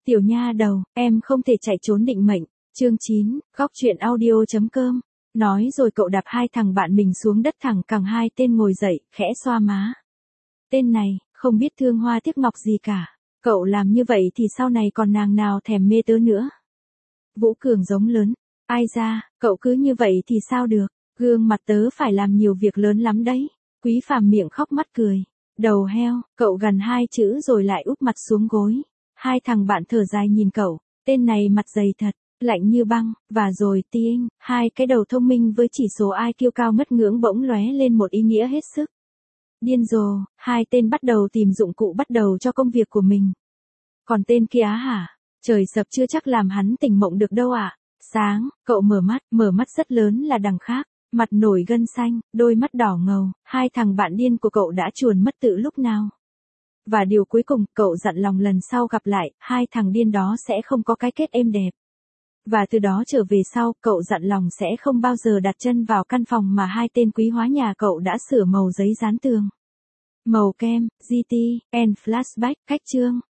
Tiểu nha đầu, em không thể chạy trốn định mệnh. Chương 9, góc truyện audio.com. Nói rồi cậu đạp hai thằng bạn mình xuống đất thẳng cẳng hai tên ngồi dậy, khẽ xoa má. Tên này, không biết thương hoa tiếc ngọc gì cả. Cậu làm như vậy thì sau này còn nàng nào thèm mê tớ nữa. Vũ Cường giống lớn. Ai ra, cậu cứ như vậy thì sao được. Gương mặt tớ phải làm nhiều việc lớn lắm đấy. Quý Phàm miệng khóc mắt cười. Đầu heo, cậu gần hai chữ rồi lại úp mặt xuống gối. Hai thằng bạn thở dài nhìn cậu. Tên này mặt dày thật, lạnh như băng. Và rồi Tiêng, hai cái đầu thông minh với chỉ số IQ cao ngất ngưỡng bỗng lóe lên một ý nghĩa hết sức điên rồ. Hai tên bắt đầu tìm dụng cụ bắt đầu cho công việc của mình. Còn tên kia hả? Trời sập chưa chắc làm hắn tỉnh mộng được đâu ạ. Sáng, cậu mở mắt rất lớn là đằng khác, mặt nổi gân xanh, đôi mắt đỏ ngầu, hai thằng bạn điên của cậu đã chuồn mất từ lúc nào. Và điều cuối cùng, cậu dặn lòng lần sau gặp lại, hai thằng điên đó sẽ không có cái kết êm đẹp. Và từ đó trở về sau, cậu dặn lòng sẽ không bao giờ đặt chân vào căn phòng mà hai tên quý hóa nhà cậu đã sửa màu giấy dán tường. Màu kem, GT, and flashback, cách chương.